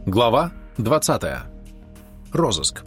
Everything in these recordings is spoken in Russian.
Глава 20. Розыск.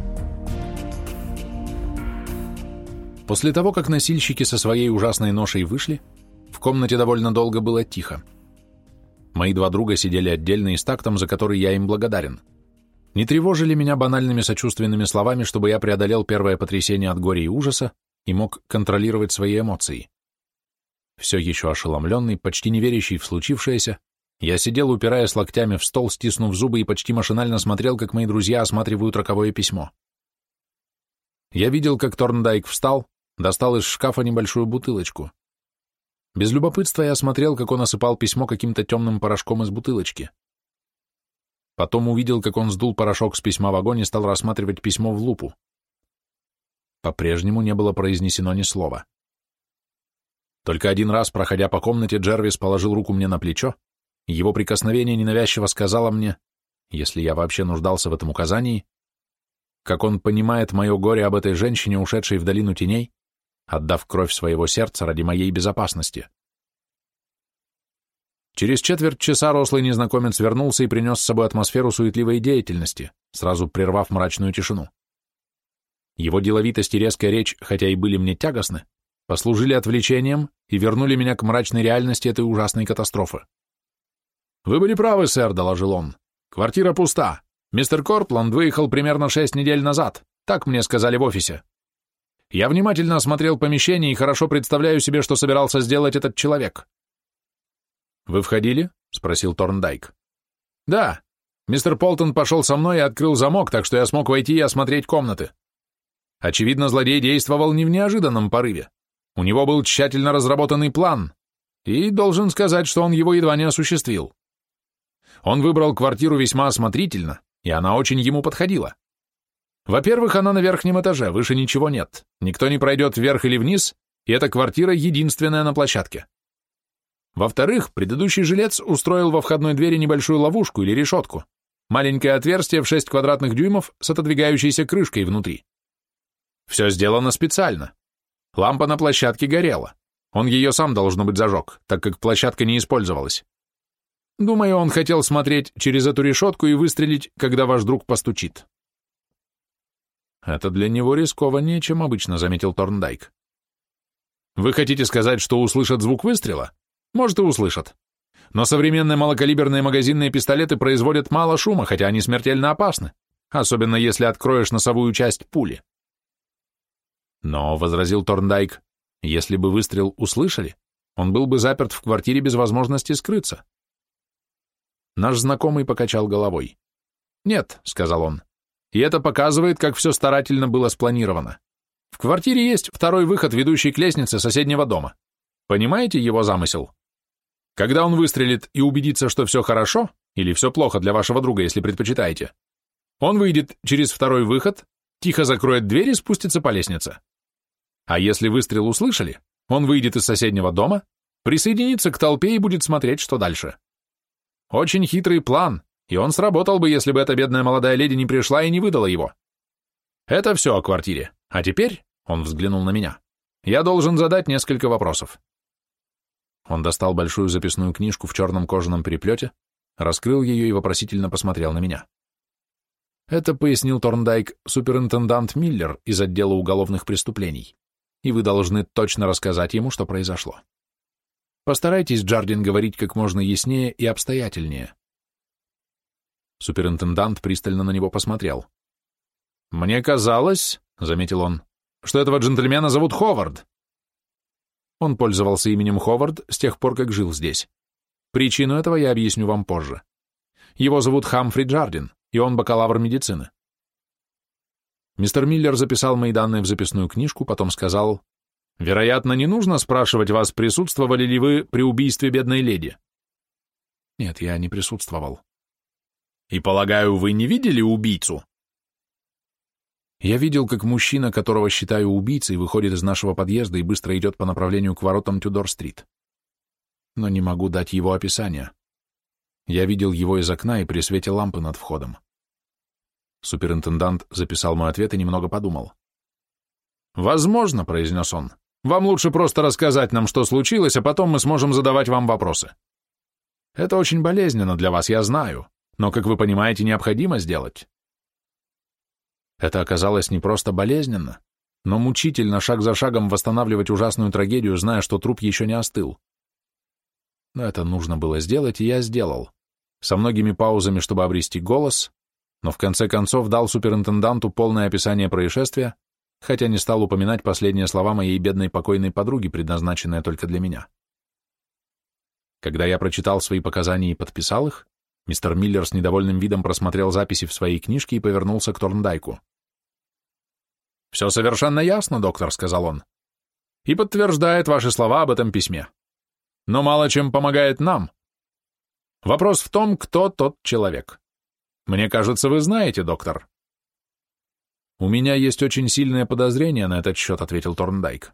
После того, как носильщики со своей ужасной ношей вышли, в комнате довольно долго было тихо. Мои два друга сидели отдельно и с тактом, за который я им благодарен. Не тревожили меня банальными сочувственными словами, чтобы я преодолел первое потрясение от горя и ужаса и мог контролировать свои эмоции. Все еще ошеломленный, почти не верящий в случившееся, я сидел, упираясь локтями в стол, стиснув зубы, и почти машинально смотрел, как мои друзья осматривают роковое письмо. Я видел, как Торндайк встал, достал из шкафа небольшую бутылочку. Без любопытства я смотрел, как он осыпал письмо каким-то темным порошком из бутылочки. Потом увидел, как он сдул порошок с письма в огонь и стал рассматривать письмо в лупу. По-прежнему не было произнесено ни слова. Только один раз, проходя по комнате, Джервис положил руку мне на плечо. Его прикосновение ненавязчиво сказало мне, если я вообще нуждался в этом указании, как он понимает мое горе об этой женщине, ушедшей в долину теней, отдав кровь своего сердца ради моей безопасности. Через четверть часа рослый незнакомец вернулся и принес с собой атмосферу суетливой деятельности, сразу прервав мрачную тишину. Его деловитость и резкая речь, хотя и были мне тягостны, послужили отвлечением и вернули меня к мрачной реальности этой ужасной катастрофы. «Вы были правы, сэр», — доложил он. «Квартира пуста. Мистер Кортланд выехал примерно 6 недель назад. Так мне сказали в офисе. Я внимательно осмотрел помещение и хорошо представляю себе, что собирался сделать этот человек». «Вы входили?» — спросил Торндайк. «Да. Мистер Полтон пошел со мной и открыл замок, так что я смог войти и осмотреть комнаты. Очевидно, злодей действовал не в неожиданном порыве. У него был тщательно разработанный план, и должен сказать, что он его едва не осуществил. Он выбрал квартиру весьма осмотрительно, и она очень ему подходила. Во-первых, она на верхнем этаже, выше ничего нет, никто не пройдет вверх или вниз, и эта квартира единственная на площадке. Во-вторых, предыдущий жилец устроил во входной двери небольшую ловушку или решетку, маленькое отверстие в 6 квадратных дюймов с отодвигающейся крышкой внутри. Все сделано специально. Лампа на площадке горела. Он ее сам, должно быть, зажег, так как площадка не использовалась. Думаю, он хотел смотреть через эту решетку и выстрелить, когда ваш друг постучит. Это для него рискованнее, чем обычно, заметил Торндайк. Вы хотите сказать, что услышат звук выстрела? Может, и услышат. Но современные малокалиберные магазинные пистолеты производят мало шума, хотя они смертельно опасны, особенно если откроешь носовую часть пули. Но, возразил Торндайк, если бы выстрел услышали, он был бы заперт в квартире без возможности скрыться. Наш знакомый покачал головой. «Нет», — сказал он, — «и это показывает, как все старательно было спланировано. В квартире есть второй выход, ведущий к лестнице соседнего дома. Понимаете его замысел? Когда он выстрелит и убедится, что все хорошо, или все плохо для вашего друга, если предпочитаете, он выйдет через второй выход, тихо закроет дверь и спустится по лестнице. А если выстрел услышали, он выйдет из соседнего дома, присоединится к толпе и будет смотреть, что дальше. Очень хитрый план, и он сработал бы, если бы эта бедная молодая леди не пришла и не выдала его. Это все о квартире. А теперь, он взглянул на меня, я должен задать несколько вопросов». Он достал большую записную книжку в черном кожаном переплете, раскрыл ее и вопросительно посмотрел на меня. «Это, — пояснил Торндайк, — суперинтендант Миллер из отдела уголовных преступлений, и вы должны точно рассказать ему, что произошло. Постарайтесь, Джардин, говорить как можно яснее и обстоятельнее». Суперинтендант пристально на него посмотрел. «Мне казалось, — заметил он, — что этого джентльмена зовут Ховард». Он пользовался именем Ховард с тех пор, как жил здесь. Причину этого я объясню вам позже. Его зовут Хамфри Джардин, и он бакалавр медицины. Мистер Миллер записал мои данные в записную книжку, потом сказал: «Вероятно, не нужно спрашивать вас, присутствовали ли вы при убийстве бедной леди?» «Нет, я не присутствовал». «И, полагаю, вы не видели убийцу?» «Я видел, как мужчина, которого считаю убийцей, выходит из нашего подъезда и быстро идет по направлению к воротам Тюдор-стрит. Но не могу дать его описание. Я видел его из окна и при свете лампы над входом». Суперинтендант записал мой ответ и немного подумал. «Возможно, — произнес он, — вам лучше просто рассказать нам, что случилось, а потом мы сможем задавать вам вопросы. Это очень болезненно для вас, я знаю, но, как вы понимаете, необходимо сделать. Это оказалось не просто болезненно, но мучительно шаг за шагом восстанавливать ужасную трагедию, зная, что труп еще не остыл. Но это нужно было сделать, и я сделал. Со многими паузами, чтобы обрести голос, но в конце концов дал суперинтенданту полное описание происшествия, хотя не стал упоминать последние слова моей бедной покойной подруги, предназначенные только для меня. Когда я прочитал свои показания и подписал их, мистер Миллер с недовольным видом просмотрел записи в своей книжке и повернулся к Торндайку. «Все совершенно ясно, доктор», — сказал он, — «и подтверждает ваши слова об этом письме. Но мало чем помогает нам. Вопрос в том, кто тот человек. Мне кажется, вы знаете, доктор». «У меня есть очень сильное подозрение на этот счет», — ответил Торндайк.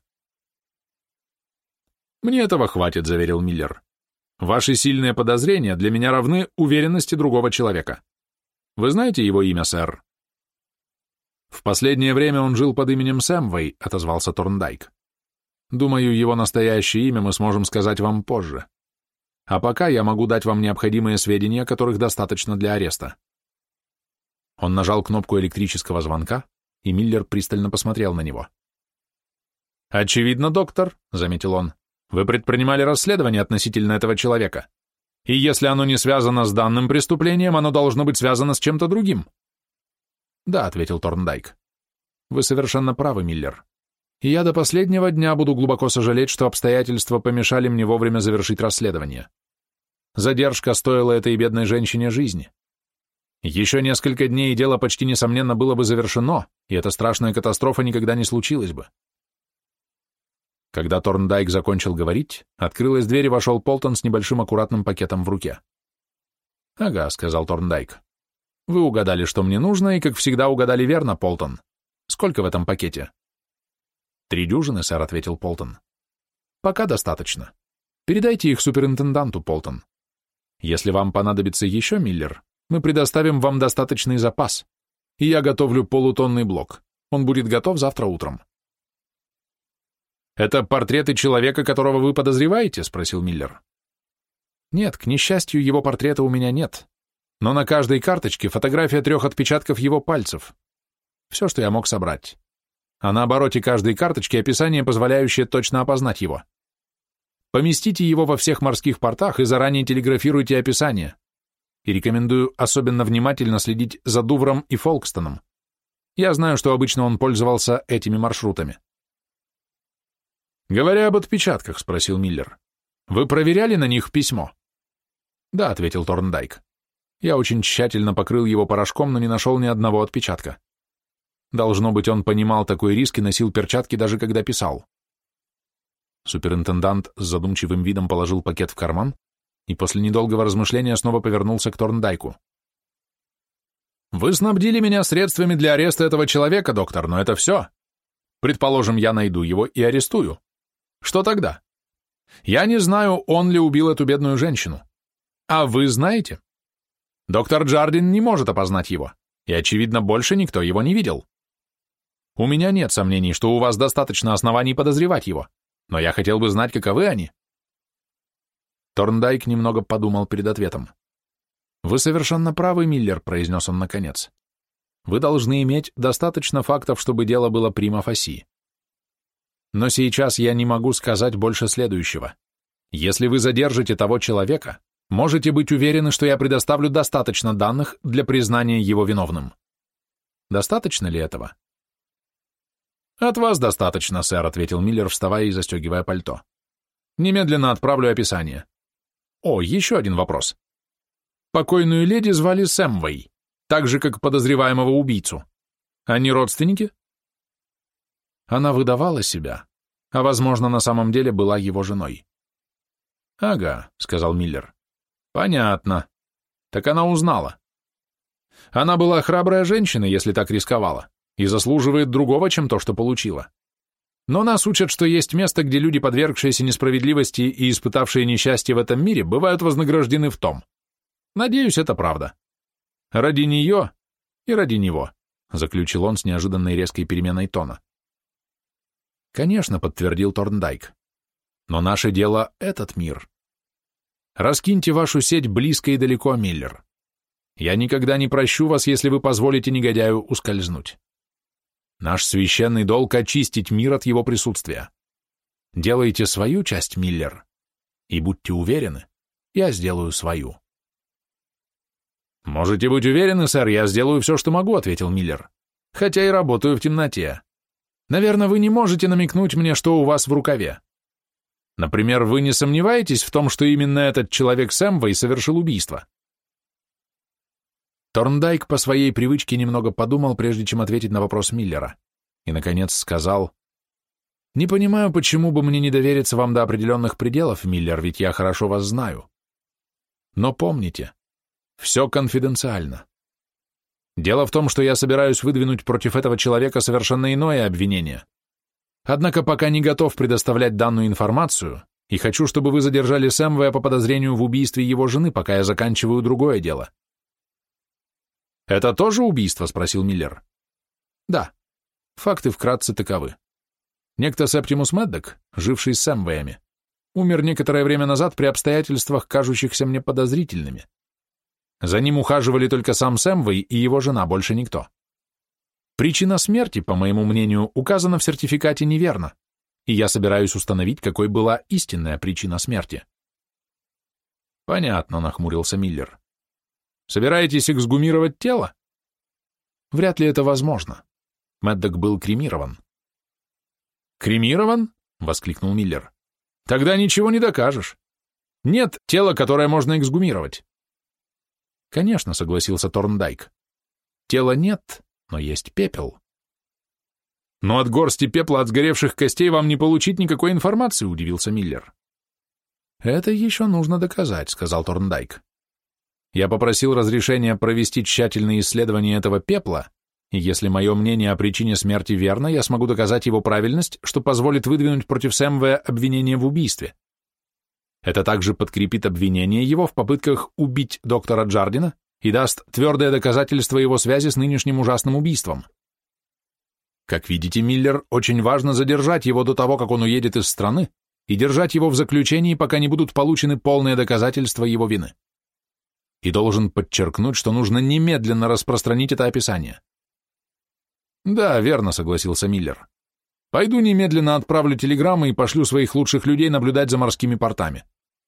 «Мне этого хватит», — заверил Миллер. «Ваши сильные подозрения для меня равны уверенности другого человека. Вы знаете его имя, сэр?» «В последнее время он жил под именем Сэмвей», — отозвался Торндайк. «Думаю, его настоящее имя мы сможем сказать вам позже. А пока я могу дать вам необходимые сведения, которых достаточно для ареста». Он нажал кнопку электрического звонка, и Миллер пристально посмотрел на него. «Очевидно, доктор», — заметил он, — «вы предпринимали расследование относительно этого человека. И если оно не связано с данным преступлением, оно должно быть связано с чем-то другим». «Да», — ответил Торндайк. «Вы совершенно правы, Миллер. И я до последнего дня буду глубоко сожалеть, что обстоятельства помешали мне вовремя завершить расследование. Задержка стоила этой бедной женщине жизни. Еще несколько дней, и дело почти несомненно было бы завершено, и эта страшная катастрофа никогда не случилась бы». Когда Торндайк закончил говорить, открылась дверь и вошел Полтон с небольшим аккуратным пакетом в руке. «Ага», — сказал Торндайк. «Вы угадали, что мне нужно, и, как всегда, угадали верно, Полтон. Сколько в этом пакете?» «3 дюжины, сэр», — ответил Полтон. «Пока достаточно. Передайте их суперинтенданту, Полтон. Если вам понадобится еще, Миллер, мы предоставим вам достаточный запас, и я готовлю полутонный блок. Он будет готов завтра утром». «Это портреты человека, которого вы подозреваете?» — спросил Миллер. «Нет, к несчастью, его портрета у меня нет. Но на каждой карточке фотография 3 отпечатков его пальцев. Все, что я мог собрать. А на обороте каждой карточки описание, позволяющее точно опознать его. Поместите его во всех морских портах и заранее телеграфируйте описание. И рекомендую особенно внимательно следить за Дувром и Фолкстоном. Я знаю, что обычно он пользовался этими маршрутами». «Говоря об отпечатках», — спросил Миллер, — «вы проверяли на них письмо?» «Да», — ответил Торндайк. «Я очень тщательно покрыл его порошком, но не нашел ни одного отпечатка. Должно быть, он понимал такой риск и носил перчатки, даже когда писал». Суперинтендант с задумчивым видом положил пакет в карман и после недолгого размышления снова повернулся к Торндайку. «Вы снабдили меня средствами для ареста этого человека, доктор, но это все. Предположим, я найду его и арестую. Что тогда? Я не знаю, он ли убил эту бедную женщину. А вы знаете? Доктор Джардин не может опознать его, и, очевидно, больше никто его не видел. У меня нет сомнений, что у вас достаточно оснований подозревать его, но я хотел бы знать, каковы они». Торндайк немного подумал перед ответом. «Вы совершенно правы, Миллер», — произнес он наконец. «Вы должны иметь достаточно фактов, чтобы дело было прима фаси. Но сейчас я не могу сказать больше следующего. Если вы задержите того человека, можете быть уверены, что я предоставлю достаточно данных для признания его виновным. Достаточно ли этого?» «От вас достаточно, сэр», — ответил Миллер, вставая и застегивая пальто. «Немедленно отправлю описание. О, еще один вопрос. Покойную леди звали Сэмвей, так же, как подозреваемого убийцу. Они родственники?» Она выдавала себя, а, возможно, на самом деле была его женой. «Ага», — сказал Миллер. «Понятно. Так она узнала. Она была храбрая женщина, если так рисковала, и заслуживает другого, чем то, что получила. Но нас учат, что есть место, где люди, подвергшиеся несправедливости и испытавшие несчастье в этом мире, бывают вознаграждены в том. Надеюсь, это правда. Ради нее и ради него», — заключил он с неожиданной резкой переменой тона. «Конечно», — подтвердил Торндайк. «Но наше дело — этот мир. Раскиньте вашу сеть близко и далеко, Миллер. Я никогда не прощу вас, если вы позволите негодяю ускользнуть. Наш священный долг — очистить мир от его присутствия. Делайте свою часть, Миллер, и будьте уверены, я сделаю свою». «Можете быть уверены, сэр, я сделаю все, что могу», — ответил Миллер, «хотя и работаю в темноте. Наверное, вы не можете намекнуть мне, что у вас в рукаве. Например, вы не сомневаетесь в том, что именно этот человек Сэмвей совершил убийство?» Торндайк по своей привычке немного подумал, прежде чем ответить на вопрос Миллера, и, наконец, сказал: «Не понимаю, почему бы мне не довериться вам до определенных пределов, Миллер, ведь я хорошо вас знаю. Но помните, все конфиденциально. Дело в том, что я собираюсь выдвинуть против этого человека совершенно иное обвинение. Однако пока не готов предоставлять данную информацию, и хочу, чтобы вы задержали Сэмвея по подозрению в убийстве его жены, пока я заканчиваю другое дело». «Это тоже убийство?» — спросил Миллер. «Да. Факты вкратце таковы. Некто Септимус Меддок, живший с Сэмвеями, умер некоторое время назад при обстоятельствах, кажущихся мне подозрительными. За ним ухаживали только сам Сэмвей и его жена, больше никто. Причина смерти, по моему мнению, указана в сертификате неверно, и я собираюсь установить, какой была истинная причина смерти». «Понятно», — нахмурился Миллер. «Собираетесь эксгумировать тело?» «Вряд ли это возможно. Меддок был кремирован». «Кремирован?» — воскликнул Миллер. «Тогда ничего не докажешь. Нет тела, которое можно эксгумировать». «Конечно», — согласился Торндайк. «Тела нет, но есть пепел». «Но от горсти пепла от сгоревших костей вам не получить никакой информации», — удивился Миллер. «Это еще нужно доказать», — сказал Торндайк. «Я попросил разрешения провести тщательные исследования этого пепла, и если мое мнение о причине смерти верно, я смогу доказать его правильность, что позволит выдвинуть против Сэмвея обвинение в убийстве. Это также подкрепит обвинение его в попытках убить доктора Джардина и даст твердое доказательство его связи с нынешним ужасным убийством. Как видите, Миллер, очень важно задержать его до того, как он уедет из страны, и держать его в заключении, пока не будут получены полные доказательства его вины. И должен подчеркнуть, что нужно немедленно распространить это описание». «Да, верно», — согласился Миллер. «Пойду немедленно отправлю телеграммы и пошлю своих лучших людей наблюдать за морскими портами».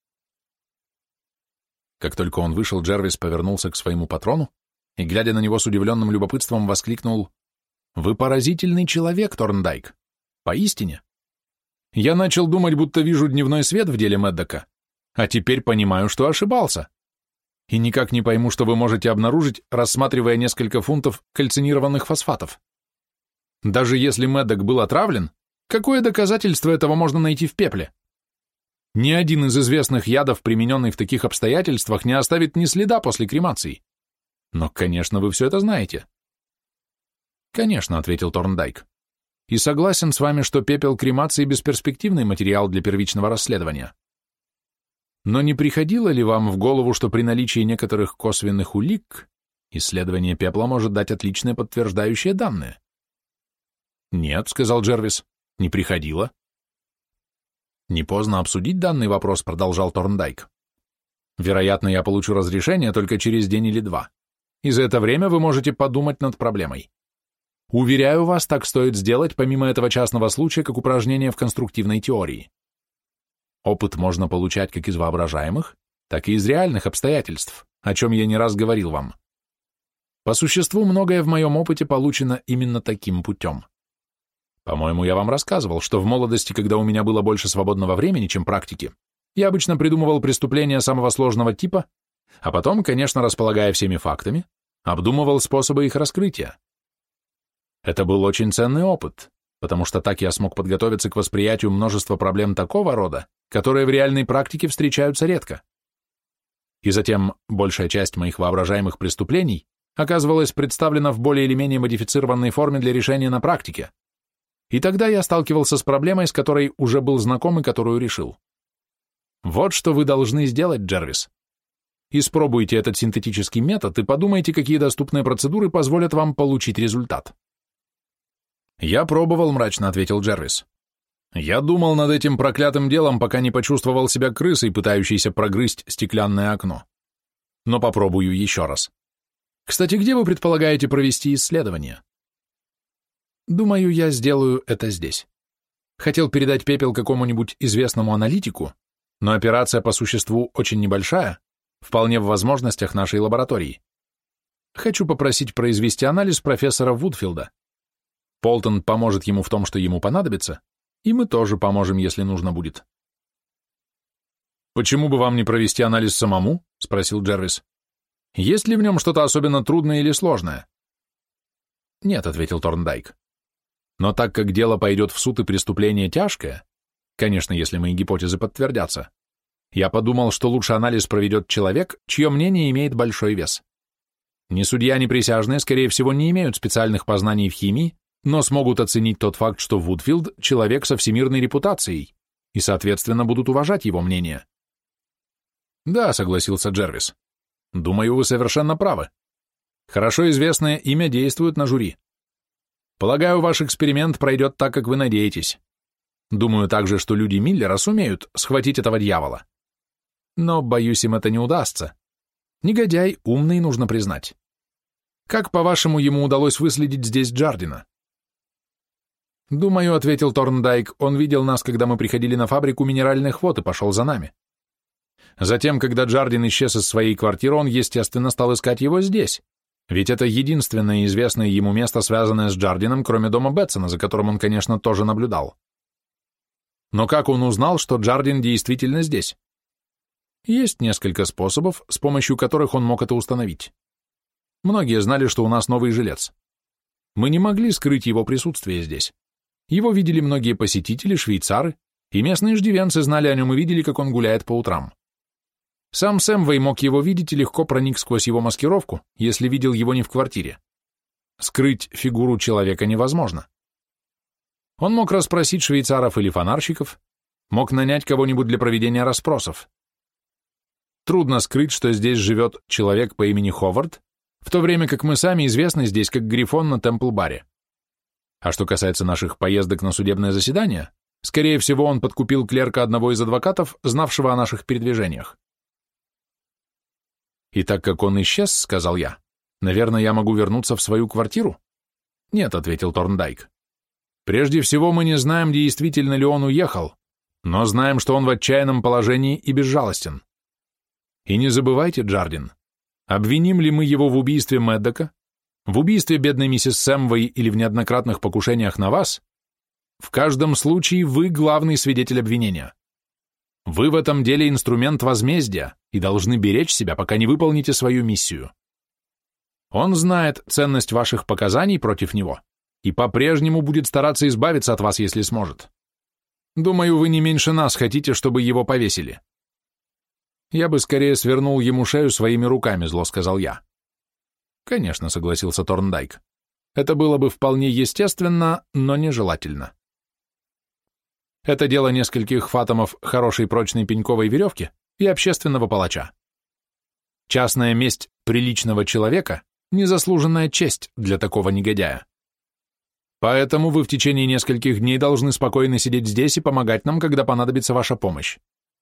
Как только он вышел, Джервис повернулся к своему патрону и, глядя на него с удивленным любопытством, воскликнул: «Вы поразительный человек, Торндайк. Поистине. Я начал думать, будто вижу дневной свет в деле Меддока, а теперь понимаю, что ошибался. И никак не пойму, что вы можете обнаружить, рассматривая несколько фунтов кальцинированных фосфатов. Даже если Меддок был отравлен, какое доказательство этого можно найти в пепле? Ни один из известных ядов, примененный в таких обстоятельствах, не оставит ни следа после кремации. Но, конечно, вы все это знаете». «Конечно», — ответил Торндайк. «И согласен с вами, что пепел кремации — бесперспективный материал для первичного расследования. Но не приходило ли вам в голову, что при наличии некоторых косвенных улик исследование пепла может дать отличные подтверждающие данные?» «Нет», — сказал Джервис, — «не приходило». «Не поздно обсудить данный вопрос», — продолжал Торндайк. «Вероятно, я получу разрешение только через день или два, и за это время вы можете подумать над проблемой. Уверяю вас, так стоит сделать, помимо этого частного случая, как упражнение в конструктивной теории. Опыт можно получать как из воображаемых, так и из реальных обстоятельств, о чем я не раз говорил вам. По существу, многое в моем опыте получено именно таким путем. По-моему, я вам рассказывал, что в молодости, когда у меня было больше свободного времени, чем практики, я обычно придумывал преступления самого сложного типа, а потом, конечно, располагая всеми фактами, обдумывал способы их раскрытия. Это был очень ценный опыт, потому что так я смог подготовиться к восприятию множества проблем такого рода, которые в реальной практике встречаются редко. И затем большая часть моих воображаемых преступлений оказывалась представлена в более или менее модифицированной форме для решения на практике. И тогда я сталкивался с проблемой, с которой уже был знаком и которую решил. Вот что вы должны сделать, Джервис. Испробуйте этот синтетический метод и подумайте, какие доступные процедуры позволят вам получить результат. «Я пробовал», — мрачно ответил Джервис. «Я думал над этим проклятым делом, пока не почувствовал себя крысой, пытающейся прогрызть стеклянное окно. Но попробую еще раз. Кстати, где вы предполагаете провести исследование? Думаю, я сделаю это здесь. Хотел передать пепел какому-нибудь известному аналитику, но операция по существу очень небольшая, вполне в возможностях нашей лаборатории. Хочу попросить произвести анализ профессора Вудфилда. Полтон поможет ему в том, что ему понадобится, и мы тоже поможем, если нужно будет. «Почему бы вам не провести анализ самому?» — спросил Джервис. «Есть ли в нем что-то особенно трудное или сложное?» «Нет», — ответил Торндайк. «Но так как дело пойдет в суд и преступление тяжкое, конечно, если мои гипотезы подтвердятся, я подумал, что лучше анализ проведет человек, чье мнение имеет большой вес. Ни судья, ни присяжные, скорее всего, не имеют специальных познаний в химии, но смогут оценить тот факт, что Вудфилд — человек со всемирной репутацией, и, соответственно, будут уважать его мнение». «Да», — согласился Джервис. «Думаю, вы совершенно правы. Хорошо известное имя действует на жюри. Полагаю, ваш эксперимент пройдет так, как вы надеетесь. Думаю также, что люди Миллера сумеют схватить этого дьявола. Но, боюсь, им это не удастся. Негодяй умный, нужно признать. Как, по-вашему, ему удалось выследить здесь Джардина?» «Думаю», — ответил Торндайк, — «он видел нас, когда мы приходили на фабрику минеральных вод и пошел за нами. Затем, когда Джардин исчез из своей квартиры, он, естественно, стал искать его здесь, ведь это единственное известное ему место, связанное с Джардином, кроме дома Бетсона, за которым он, конечно, тоже наблюдал. Но как он узнал, что Джардин действительно здесь? Есть несколько способов, с помощью которых он мог это установить. Многие знали, что у нас новый жилец. Мы не могли скрыть его присутствие здесь. Его видели многие посетители, швейцары, и местные иждивенцы знали о нем и видели, как он гуляет по утрам. Сам Сэмвей мог его видеть и легко проник сквозь его маскировку, если видел его не в квартире. Скрыть фигуру человека невозможно. Он мог расспросить швейцаров или фонарщиков, мог нанять кого-нибудь для проведения расспросов. Трудно скрыть, что здесь живет человек по имени Ховард, в то время как мы сами известны здесь как Грифон на Темпл-баре. А что касается наших поездок на судебное заседание, скорее всего, он подкупил клерка одного из адвокатов, знавшего о наших передвижениях. «И так как он исчез, — сказал я, — наверное, я могу вернуться в свою квартиру?» «Нет, — ответил Торндайк. Прежде всего, мы не знаем, действительно ли он уехал, но знаем, что он в отчаянном положении и безжалостен. И не забывайте, Джардин, обвиним ли мы его в убийстве Мэддока, в убийстве бедной миссис Сэмвей или в неоднократных покушениях на вас, в каждом случае вы главный свидетель обвинения. Вы в этом деле инструмент возмездия и должны беречь себя, пока не выполните свою миссию. Он знает ценность ваших показаний против него и по-прежнему будет стараться избавиться от вас, если сможет. Думаю, вы не меньше нас хотите, чтобы его повесили». «Я бы скорее свернул ему шею своими руками», — зло сказал я. «Конечно», — согласился Торндайк. «Это было бы вполне естественно, но нежелательно. Это дело нескольких фатомов хорошей прочной пеньковой веревки и общественного палача. Частная месть приличного человека — незаслуженная честь для такого негодяя. Поэтому вы в течение нескольких дней должны спокойно сидеть здесь и помогать нам, когда понадобится ваша помощь».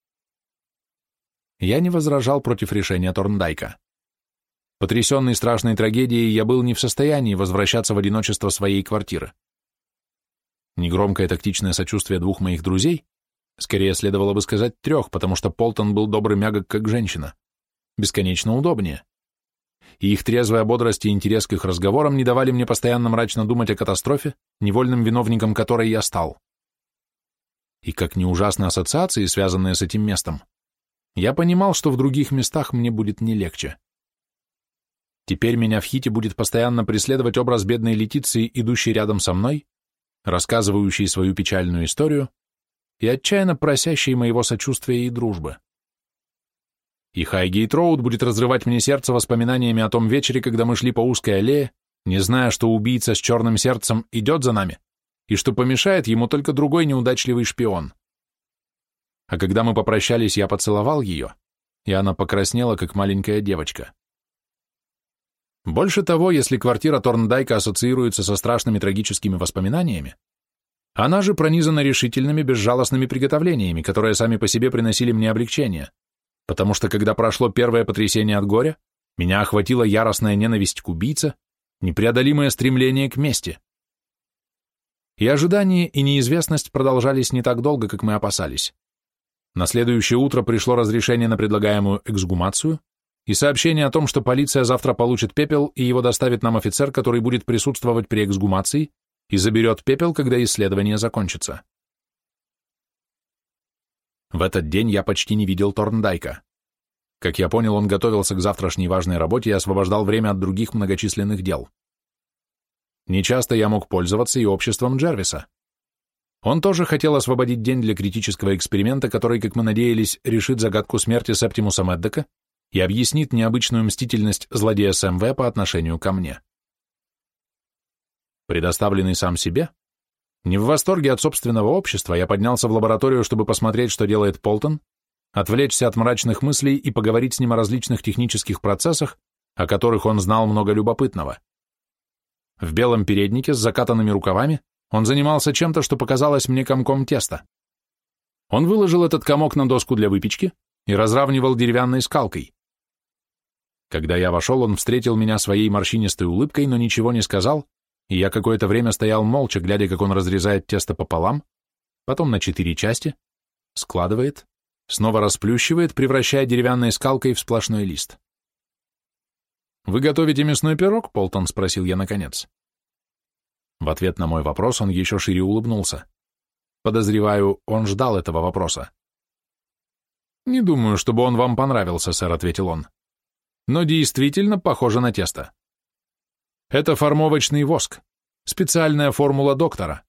Я не возражал против решения Торндайка. Потрясенный страшной трагедией, я был не в состоянии возвращаться в одиночество своей квартиры. Негромкое тактичное сочувствие двух моих друзей, скорее следовало бы сказать трех, потому что Полтон был добр и мягок, как женщина, бесконечно удобнее. И их трезвая бодрость и интерес к их разговорам не давали мне постоянно мрачно думать о катастрофе, невольным виновником которой я стал. И как ни ужасны ассоциации, связанные с этим местом, я понимал, что в других местах мне будет не легче. Теперь меня в Хите будет постоянно преследовать образ бедной Летиции, идущей рядом со мной, рассказывающей свою печальную историю и отчаянно просящей моего сочувствия и дружбы. И Хайгейт-Роуд будет разрывать мне сердце воспоминаниями о том вечере, когда мы шли по узкой аллее, не зная, что убийца с черным сердцем идет за нами, и что помешает ему только другой неудачливый шпион. А когда мы попрощались, я поцеловал ее, и она покраснела, как маленькая девочка. Больше того, если квартира Торндайка ассоциируется со страшными трагическими воспоминаниями, она же пронизана решительными, безжалостными приготовлениями, которые сами по себе приносили мне облегчение, потому что когда прошло первое потрясение от горя, Меня охватила яростная ненависть к убийце, непреодолимое стремление к мести. И ожидание, и неизвестность продолжались не так долго, как мы опасались. На следующее утро пришло разрешение на предлагаемую эксгумацию и сообщение о том, что полиция завтра получит пепел и его доставит нам офицер, который будет присутствовать при эксгумации и заберет пепел, когда исследование закончится. В этот день я почти не видел Торндайка. Как я понял, он готовился к завтрашней важной работе и освобождал время от других многочисленных дел. Нечасто я мог пользоваться и обществом Джервиса. Он тоже хотел освободить день для критического эксперимента, который, как мы надеялись, решит загадку смерти Септимуса Меддока и объяснит необычную мстительность злодея СМВ по отношению ко мне. Предоставленный сам себе, не в восторге от собственного общества, я поднялся в лабораторию, чтобы посмотреть, что делает Полтон, отвлечься от мрачных мыслей и поговорить с ним о различных технических процессах, о которых он знал много любопытного. В белом переднике с закатанными рукавами он занимался чем-то, что показалось мне комком теста. Он выложил этот комок на доску для выпечки и разравнивал деревянной скалкой. Когда я вошел, он встретил меня своей морщинистой улыбкой, но ничего не сказал, и я какое-то время стоял молча, глядя, как он разрезает тесто пополам, потом на 4 части, складывает, снова расплющивает, превращая деревянной скалкой в сплошной лист. «Вы готовите мясной пирог, Полтон?» — спросил я наконец. В ответ на мой вопрос он еще шире улыбнулся. Подозреваю, он ждал этого вопроса. «Не думаю, чтобы он вам понравился, сэр», — ответил он. «Но действительно похоже на тесто. Это формовочный воск, специальная формула доктора».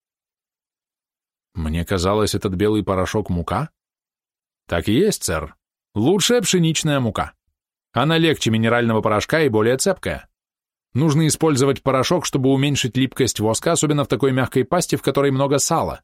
Мне казалось, этот белый порошок мука. Так и есть, сэр. Лучшая пшеничная мука. Она легче минерального порошка и более цепкая. Нужно использовать порошок, чтобы уменьшить липкость воска, особенно в такой мягкой пасте, в которой много сала.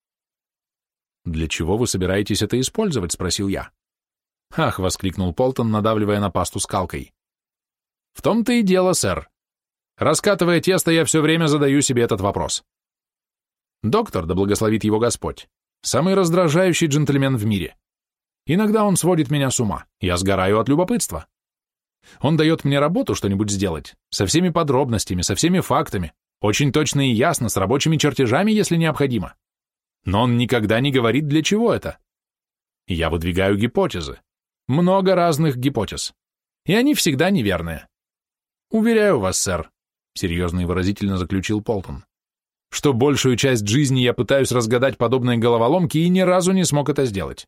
«Для чего вы собираетесь это использовать?» — спросил я. «Ах!» — воскликнул Полтон, надавливая на пасту скалкой. «В том-то и дело, сэр. Раскатывая тесто, я все время задаю себе этот вопрос. Доктор, да благословит его Господь, самый раздражающий джентльмен в мире. Иногда он сводит меня с ума, я сгораю от любопытства. Он дает мне работу что-нибудь сделать, со всеми подробностями, со всеми фактами, очень точно и ясно, с рабочими чертежами, если необходимо. Но он никогда не говорит, для чего это. Я выдвигаю гипотезы. Много разных гипотез. И они всегда неверные. Уверяю вас, сэр, серьезно и выразительно заключил Полтон, что большую часть жизни я пытаюсь разгадать подобные головоломки и ни разу не смог это сделать.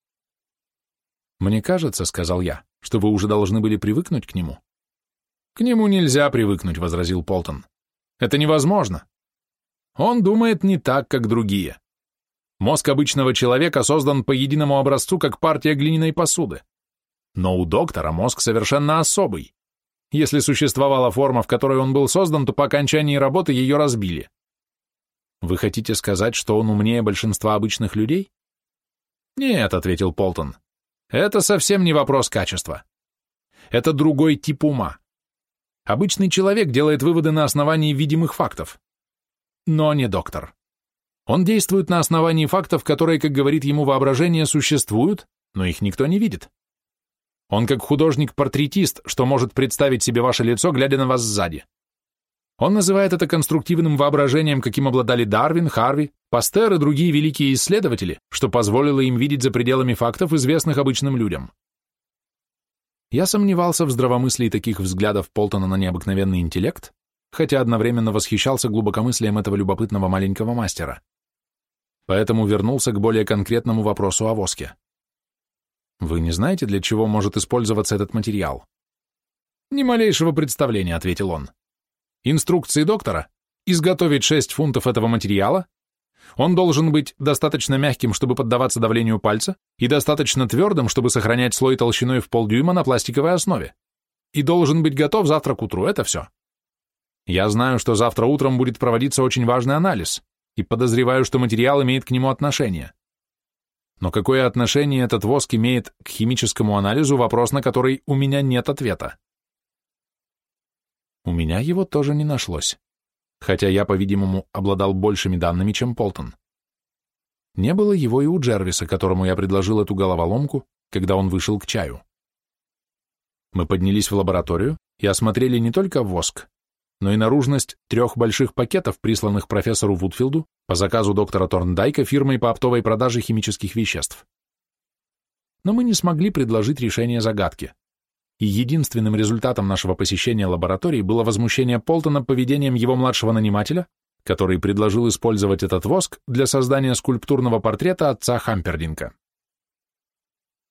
«Мне кажется, — сказал я, — что вы уже должны были привыкнуть к нему». «К нему нельзя привыкнуть», — возразил Полтон. «Это невозможно. Он думает не так, как другие. Мозг обычного человека создан по единому образцу, как партия глиняной посуды. Но у доктора мозг совершенно особый. Если существовала форма, в которой он был создан, то по окончании работы ее разбили. Вы хотите сказать, что он умнее большинства обычных людей?» «Нет», — ответил Полтон. «Это совсем не вопрос качества. Это другой тип ума. Обычный человек делает выводы на основании видимых фактов. Но не доктор. Он действует на основании фактов, которые, как говорит ему воображение, существуют, но их никто не видит. Он как художник-портретист, что может представить себе ваше лицо, глядя на вас сзади. Он называет это конструктивным воображением, каким обладали Дарвин, Харви, Пастер и другие великие исследователи, что позволило им видеть за пределами фактов, известных обычным людям. Я сомневался в здравомыслии таких взглядов Полтона на необыкновенный интеллект, хотя одновременно восхищался глубокомыслием этого любопытного маленького мастера. Поэтому вернулся к более конкретному вопросу о воске. «Вы не знаете, для чего может использоваться этот материал?» «Ни малейшего представления», — ответил он. «Инструкции доктора — изготовить 6 фунтов этого материала. Он должен быть достаточно мягким, чтобы поддаваться давлению пальца, и достаточно твердым, чтобы сохранять слой толщиной в полдюйма на пластиковой основе. И должен быть готов завтра к утру, это все. Я знаю, что завтра утром будет проводиться очень важный анализ, и подозреваю, что материал имеет к нему отношение. Но какое отношение этот воск имеет к химическому анализу, вопрос, на который у меня нет ответа?» У меня его тоже не нашлось, хотя я, по-видимому, обладал большими данными, чем Полтон. Не было его и у Джервиса, которому я предложил эту головоломку, когда он вышел к чаю. Мы поднялись в лабораторию и осмотрели не только воск, но и наружность 3 больших пакетов, присланных профессору Вудфилду по заказу доктора Торндайка фирмой по оптовой продаже химических веществ. Но мы не смогли предложить решение загадки, и единственным результатом нашего посещения лаборатории было возмущение Полтона поведением его младшего нанимателя, который предложил использовать этот воск для создания скульптурного портрета отца Хампердинка.